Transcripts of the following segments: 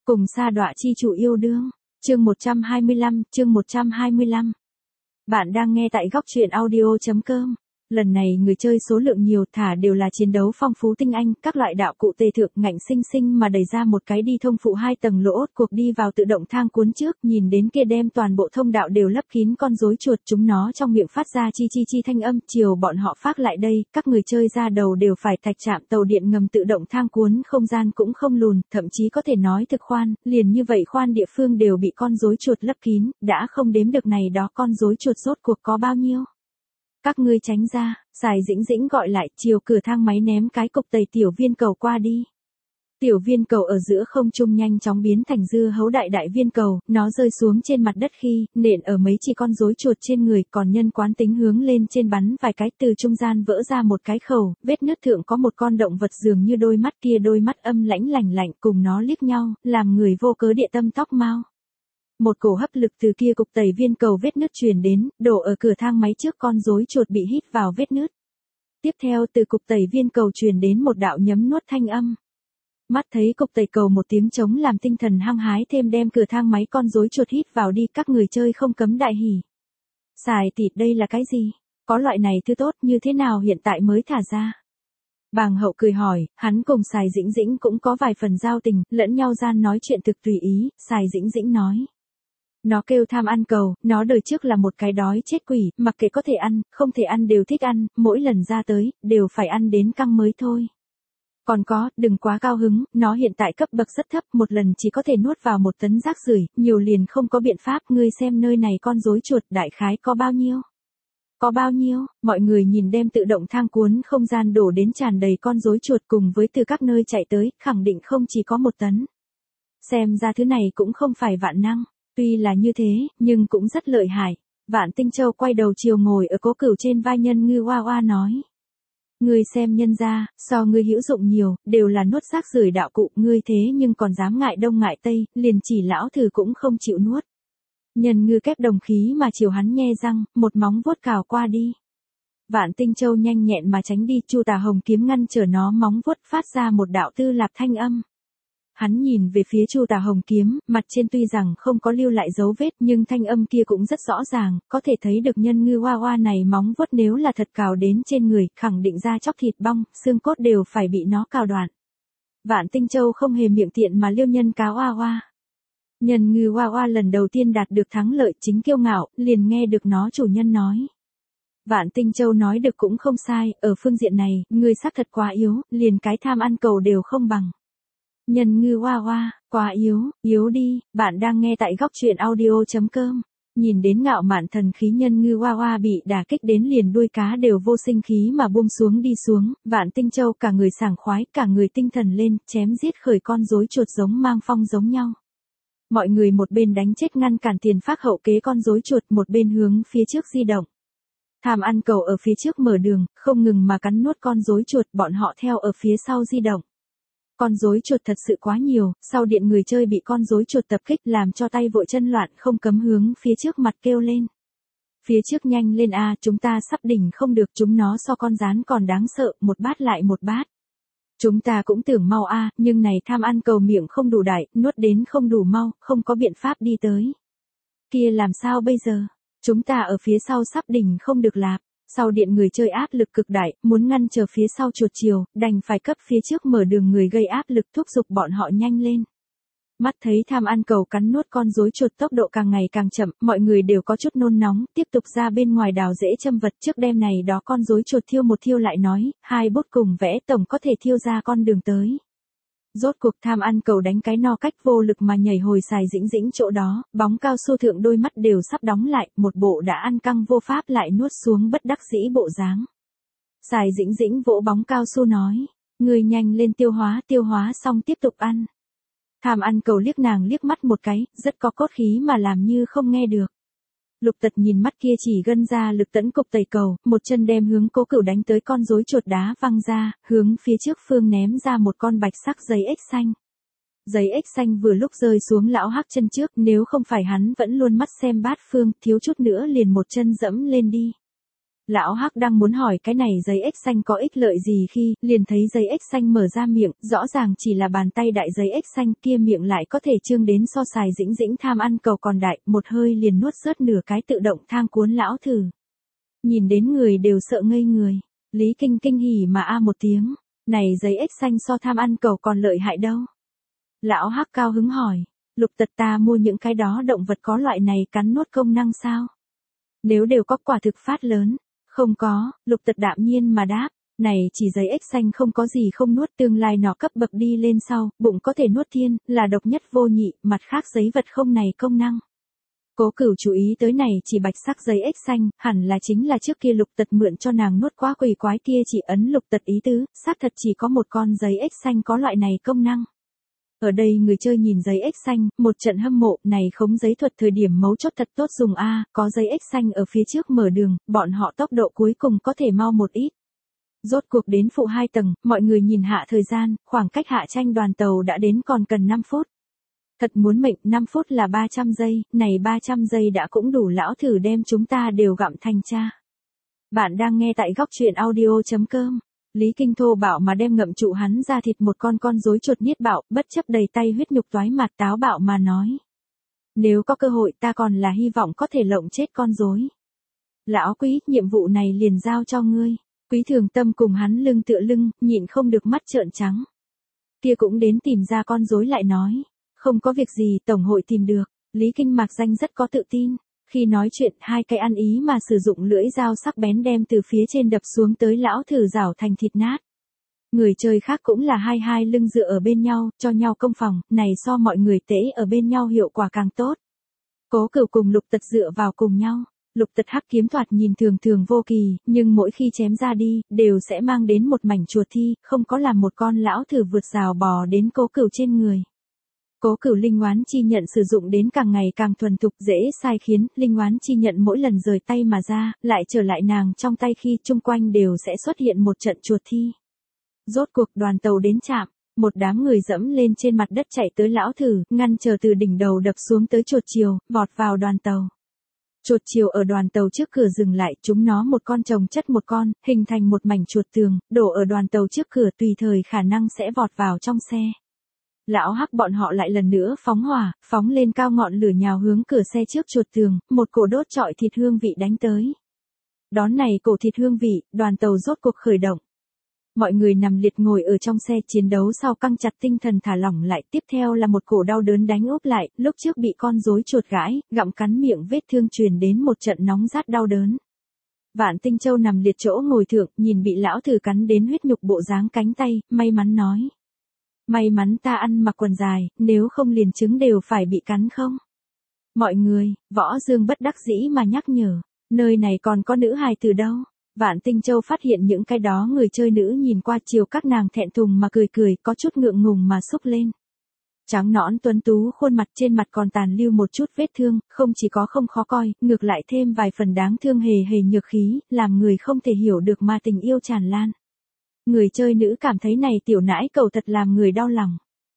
Cùng sa đọa chi chủ yêu đương. Chương 125. Bạn đang nghe tại góc truyện audio.com. Lần này người chơi số lượng nhiều, thả đều là chiến đấu phong phú tinh anh, các loại đạo cụ tề thượng ngạnh sinh sinh mà đẩy ra một cái đi thông phụ 2 tầng lỗ, cuộc đi vào tự động thang cuốn trước, nhìn đến kia đem toàn bộ thông đạo đều lấp kín con rối chuột, chúng nó trong miệng phát ra chi chi chi thanh âm, chiều bọn họ phát lại đây, các người chơi ra đầu đều phải thạch chạm tàu điện ngầm tự động thang cuốn, không gian cũng không lùn, thậm chí có thể nói thực khoan, liền như vậy khoan địa phương đều bị con rối chuột lấp kín, đã không đếm được này đó con rối chuột rốt cuộc có bao nhiêu. Các ngươi tránh ra, Sài Dĩnh Dĩnh gọi lại, chiều cửa thang máy ném cái cục tẩy tiểu viên cầu qua đi. Tiểu viên cầu ở giữa không trung nhanh chóng biến thành dưa hấu đại đại viên cầu, nó rơi xuống trên mặt đất khi, nện ở mấy chỉ con rối chuột trên người, còn nhân quán tính hướng lên trên bắn vài cái, từ trung gian vỡ ra một cái khẩu, vết nứt thượng có một con động vật dường như đôi mắt, kia đôi mắt âm lãnh lạnh lạnh cùng nó liếc nhau, làm người vô cớ địa tâm tóc mau. Một cổ hấp lực từ kia cục tẩy viên cầu vết nứt truyền đến, đổ ở cửa thang máy trước, con rối chuột bị hít vào vết nứt. Tiếp theo từ cục tẩy viên cầu truyền đến một đạo nhấm nuốt thanh âm. Mắt thấy cục tẩy cầu một tiếng trống làm tinh thần hăng hái thêm đem cửa thang máy con rối chuột hít vào đi, các người chơi không cấm đại hỉ. Sài tỷ, đây là cái gì? Có loại này thứ tốt như thế nào hiện tại mới thả ra? Bàng Hậu cười hỏi, hắn cùng Sài Dĩnh Dĩnh cũng có vài phần giao tình, lẫn nhau gian nói chuyện thực tùy ý, Sài Dĩnh Dĩnh nói. Nó kêu tham ăn cầu, nó đời trước là một cái đói chết quỷ, mặc kệ có thể ăn, không thể ăn đều thích ăn, mỗi lần ra tới, đều phải ăn đến căng mới thôi. Còn có, đừng quá cao hứng, nó hiện tại cấp bậc rất thấp, một lần chỉ có thể nuốt vào 1 tấn rác rưởi, nhiều liền không có biện pháp, ngươi xem nơi này con rối chuột đại khái có bao nhiêu. Có bao nhiêu, mọi người nhìn đem tự động thang cuốn không gian đổ đến tràn đầy con rối chuột cùng với từ các nơi chạy tới, khẳng định không chỉ có 1 tấn. Xem ra thứ này cũng không phải vạn năng. Tuy là như thế, nhưng cũng rất lợi hại. Vạn Tinh Châu quay đầu chiều ngồi ở Cố Cửu trên vai Nhân Ngư Oa Oa nói. Ngươi xem nhân ra, so ngươi hữu dụng nhiều, đều là nuốt rác rưởi đạo cụ, ngươi thế nhưng còn dám ngại đông ngại tây, liền chỉ lão thử cũng không chịu nuốt. Nhân Ngư kép đồng khí mà chiều hắn nhe răng, một móng vuốt cào qua đi. Vạn Tinh Châu nhanh nhẹn mà tránh đi, Chu Tà Hồng kiếm ngăn trở nó móng vuốt, phát ra một đạo tư lạp thanh âm. Hắn nhìn về phía Chu Tà Hồng kiếm, mặt trên tuy rằng không có lưu lại dấu vết nhưng thanh âm kia cũng rất rõ ràng, có thể thấy được Nhân Ngư Oa Oa này móng vuốt nếu là thật cào đến trên người, khẳng định da chóc thịt bong, xương cốt đều phải bị nó cào đoạn. Vạn Tinh Châu không hề miệng tiện mà liêu nhân cá Oa Oa. Nhân Ngư Oa Oa lần đầu tiên đạt được thắng lợi chính kiêu ngạo, liền nghe được nó chủ nhân nói. Vạn Tinh Châu nói được cũng không sai, ở phương diện này, ngươi xác thật quá yếu, liền cái tham ăn cầu đều không bằng. Nhân Ngư Oa Oa, quá yếu đi, bạn đang nghe tại góc truyện audio.com. Nhìn đến ngạo mạn thần khí Nhân Ngư Oa Oa bị đả kích đến liền đuôi cá đều vô sinh khí mà buông xuống đi xuống, Vạn Tinh Châu cả người sảng khoái, cả người tinh thần lên, chém giết khởi con rối chuột giống mang phong giống nhau. Mọi người một bên đánh chết ngăn cản tiền phác hậu kế con rối chuột, một bên hướng phía trước di động. Tham ăn cầu ở phía trước mở đường, không ngừng mà cắn nuốt con rối chuột, bọn họ theo ở phía sau di động. Con rối chuột thật sự quá nhiều, sau điện người chơi bị con rối chuột tập kích làm cho tay vội chân loạn, không cấm hướng phía trước mặt kêu lên. Phía trước nhanh lên a, chúng ta sắp đỉnh không được, chúng nó so con rán còn đáng sợ, một bát lại một bát. Chúng ta cũng tưởng mau a, nhưng này tham ăn cầu miệng không đủ đại, nuốt đến không đủ mau, không có biện pháp đi tới. Kia làm sao bây giờ? Chúng ta ở phía sau sắp đỉnh không được lạp. Sau điện người chơi áp lực cực đại, muốn ngăn chờ phía sau chuột chiều, đành phải cấp phía trước mở đường người gây áp lực thúc giục bọn họ nhanh lên. Mắt thấy tham ăn cầu cắn nuốt con rối chuột tốc độ càng ngày càng chậm, mọi người đều có chút nôn nóng, tiếp tục ra bên ngoài đào rễ châm vật trước đêm này đó con rối chuột thiêu một thiêu lại nói, 2 bút cùng vẽ tổng có thể thiêu ra con đường tới. Rốt cuộc tham ăn cầu đánh cái no cách vô lực mà nhảy hồi Sài Dĩnh Dĩnh chỗ đó, bóng cao su thượng đôi mắt đều sắp đóng lại, một bộ đã ăn căng vô pháp lại nuốt xuống bất đắc dĩ bộ dáng. Sài Dĩnh Dĩnh vỗ bóng cao su nói, người nhanh lên tiêu hóa xong tiếp tục ăn. Tham ăn cầu liếc nàng liếc mắt một cái, rất có cốt khí mà làm như không nghe được. Lục Tật nhìn mắt kia chỉ gân ra lực tấn cục tẩy cầu, một chân đem hướng Cố Cửu đánh tới con rối chuột đá văng ra, hướng phía trước phương ném ra một con bạch sắc giấy ếch xanh. Giấy ếch xanh vừa lúc rơi xuống lão hắc chân trước, nếu không phải hắn vẫn luôn mắt xem bát phương, thiếu chút nữa liền một chân dẫm lên đi. Lão Hắc đang muốn hỏi cái này giấy ếch xanh có ích lợi gì khi liền thấy giấy ếch xanh mở ra miệng, rõ ràng chỉ là bàn tay đại giấy ếch xanh kia miệng lại có thể trương đến so sài dĩnh dĩnh tham ăn cầu còn đại, một hơi liền nuốt rớt nửa cái tự động thang cuốn lão thử. Nhìn đến người đều sợ ngây người, Lý Kinh kinh hỉ mà a một tiếng, này giấy ếch xanh so tham ăn cầu còn lợi hại đâu. Lão Hắc cao hứng hỏi, Lục Tật ta mua những cái đó động vật có loại này cắn nuốt công năng sao? Nếu đều có quả thực phát lớn. Không có, Lục Tật đạm nhiên mà đáp, này chỉ giấy ếch xanh không có gì không nuốt, tương lai nó cấp bậc đi lên sau, bụng có thể nuốt thiên, là độc nhất vô nhị, mặt khác giấy vật không này công năng. Cố Cửu chú ý tới này chỉ bạch sắc giấy ếch xanh, hẳn là chính là trước kia Lục Tật mượn cho nàng nuốt quá quỷ quái kia chỉ ấn Lục Tật ý tứ, xác thật chỉ có một con giấy ếch xanh có loại này công năng. Ở đây người chơi nhìn giấy ếch xanh, một trận hâm mộ, này khống giấy thuật thời điểm mấu chốt thật tốt dùng a, có giấy ếch xanh ở phía trước mở đường, bọn họ tốc độ cuối cùng có thể mau một ít. Rốt cuộc đến phụ 2 tầng, mọi người nhìn hạ thời gian, khoảng cách hạ tranh đoàn tàu đã đến còn cần 5 phút. Thật muốn mệnh, 5 phút là 300 giây, này 300 giây đã cũng đủ lão thử đem chúng ta đều gặm thành cha. Bạn đang nghe tại góc truyện audio.com. Lý Kinh thô bạo mà đem ngậm trụ hắn ra thịt một con rối chuột niết bạo, bất chấp đầy tay huyết nhục toái mặt táo bạo mà nói. Nếu có cơ hội ta còn là hy vọng có thể lộng chết con rối. Lão Quý, nhiệm vụ này liền giao cho ngươi. Quý Thường Tâm cùng hắn lưng tựa lưng, nhịn không được mắt trợn trắng. Kia cũng đến tìm ra con rối lại nói. Không có việc gì, tổng hội tìm được. Lý Kinh mạc danh rất có tự tin. Khi nói chuyện, hai cái ăn ý mà sử dụng lưỡi dao sắc bén đem từ phía trên đập xuống tới lão thử rảo thành thịt nát. Người chơi khác cũng là hai lưng dựa ở bên nhau, cho nhau công phòng, này so mọi người tễ ở bên nhau hiệu quả càng tốt. Cố Cửu cùng Lục Tật dựa vào cùng nhau. Lục Tật hắc kiếm thoạt nhìn thường thường vô kỳ, nhưng mỗi khi chém ra đi, đều sẽ mang đến một mảnh chuột thi, không có làm một con lão thử vượt rào bò đến Cố Cửu trên người. Cố Cửu linh oán chi nhận sử dụng đến càng ngày càng thuần thục, dễ sai khiến, linh oán chi nhận mỗi lần rời tay mà ra, lại trở lại nàng trong tay khi chung quanh đều sẽ xuất hiện một trận chuột thi. Rốt cuộc đoàn tàu đến trạm, một đám người dẫm lên trên mặt đất chạy tới lão thử, ngăn chờ từ đỉnh đầu đập xuống tới chuột chiều, vọt vào đoàn tàu. Chuột chiều ở đoàn tàu trước cửa dừng lại, chúng nó một con chồng chất một con, hình thành một mảnh chuột tường, đổ ở đoàn tàu trước cửa tùy thời khả năng sẽ vọt vào trong xe. Lão Hắc bọn họ lại lần nữa phóng hỏa, phóng lên cao ngọn lửa nhào hướng cửa xe trước chuột tường, một cổ đốt trọi thịt hương vị đánh tới. Đón này cổ thịt hương vị, đoàn tàu rốt cuộc khởi động. Mọi người nằm liệt ngồi ở trong xe chiến đấu sau căng chặt tinh thần thả lỏng lại, tiếp theo là một cổ đau đớn đánh úp lại, lúc trước bị con rối chuột gãi, gặm cắn miệng vết thương truyền đến một trận nóng rát đau đớn. Vạn Tinh Châu nằm liệt chỗ ngồi thượng, nhìn bị lão thử cắn đến huyết nhục bộ dáng cánh tay, may mắn nói. May mắn ta ăn mặc quần dài, nếu không liền trứng đều phải bị cắn không? Mọi người, Võ Dương bất đắc dĩ mà nhắc nhở, nơi này còn có nữ hài từ đâu? Vạn Tinh Châu phát hiện những cái đó người chơi nữ nhìn qua chiều các nàng thẹn thùng mà cười, có chút ngượng ngùng mà xúc lên. Trắng nõn tuấn tú khuôn mặt trên mặt còn tàn lưu một chút vết thương, không chỉ có không khó coi, ngược lại thêm vài phần đáng thương hề nhược khí, làm người không thể hiểu được mà tình yêu tràn lan. Người chơi nữ cảm thấy này tiểu nãi cầu thật làm người đau lòng.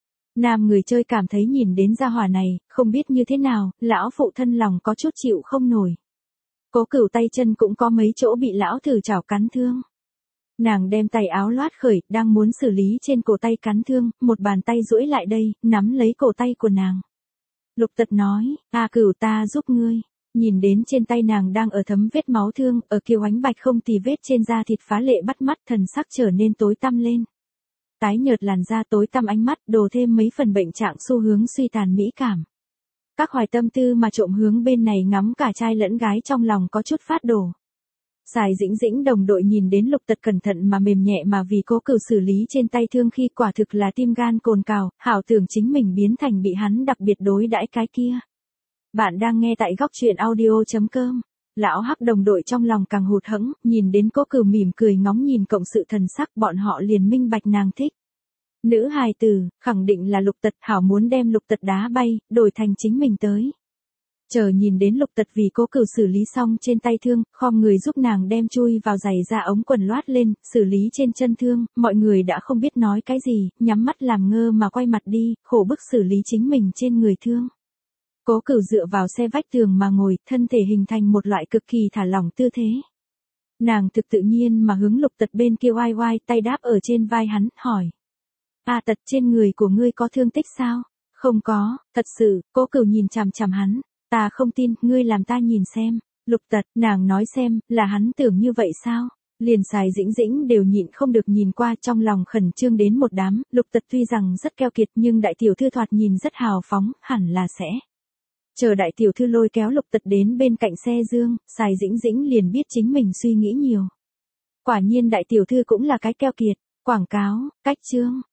Nam người chơi cảm thấy nhìn đến gia hỏa này, không biết như thế nào, lão phụ thân lòng có chút chịu không nổi. Cố Cửu tay chân cũng có mấy chỗ bị lão thử chảo cắn thương. Nàng đem tay áo loát khởi, đang muốn xử lý trên cổ tay cắn thương, một bàn tay duỗi lại đây, nắm lấy cổ tay của nàng. Lục Tật nói, Cửu ta giúp ngươi. Nhìn đến trên tay nàng đang ở thấm vết máu thương, ở kiều ánh bạch không tì vết trên da thịt phá lệ bắt mắt, thần sắc trở nên tối tăm lên. Tái nhợt làn da tối tăm ánh mắt, đồ thêm mấy phần bệnh trạng xu hướng suy tàn mỹ cảm. Các hoài tâm tư mà trộm hướng bên này ngắm cả trai lẫn gái trong lòng có chút phát đổ. Sài Dĩnh Dĩnh đồng đội nhìn đến Lục Tật cẩn thận mà mềm nhẹ mà vì Cố Cửu xử lý trên tay thương khi quả thực là tim gan cồn cào, hảo tưởng chính mình biến thành bị hắn đặc biệt đối đãi cái kia. Bạn đang nghe tại góc truyện audio.com. Lão Hắc đồng đội trong lòng càng hụt hẫng, nhìn đến Cố Cửu mỉm cười ngóng nhìn cộng sự thần sắc, bọn họ liền minh bạch nàng thích. Nữ hài tử, khẳng định là Lục Tật, hảo muốn đem Lục Tật đá bay, đổi thành chính mình tới. Chờ nhìn đến Lục Tật vì Cố Cửu xử lý xong trên tay thương, khom người giúp nàng đem chui vào giày ra ống quần loát lên, xử lý trên chân thương, mọi người đã không biết nói cái gì, nhắm mắt làm ngơ mà quay mặt đi, khổ bức xử lý chính mình trên người thương. Cố Cửu dựa vào xe vách tường mà ngồi, thân thể hình thành một loại cực kỳ thả lỏng tư thế. Nàng thực tự nhiên mà hướng Lục Tật bên kia oai oai tay đáp ở trên vai hắn, hỏi. A Tật, trên người của ngươi có thương tích sao? Không có, thật sự. Cố Cửu nhìn chằm chằm hắn. Ta không tin, ngươi làm ta nhìn xem. Lục Tật, nàng nói xem, là hắn tưởng như vậy sao? Liền Sài Dĩnh Dĩnh đều nhịn không được nhìn qua, trong lòng khẩn trương đến một đám. Lục Tật tuy rằng rất keo kiệt nhưng đại tiểu thư thoạt nhìn rất hào phóng, hẳn là sẽ. Chờ đại tiểu thư lôi kéo Lục Tật đến bên cạnh xe dương, Sài Dĩnh Dĩnh liền biết chính mình suy nghĩ nhiều. Quả nhiên đại tiểu thư cũng là cái keo kiệt. Quảng cáo, cách chương.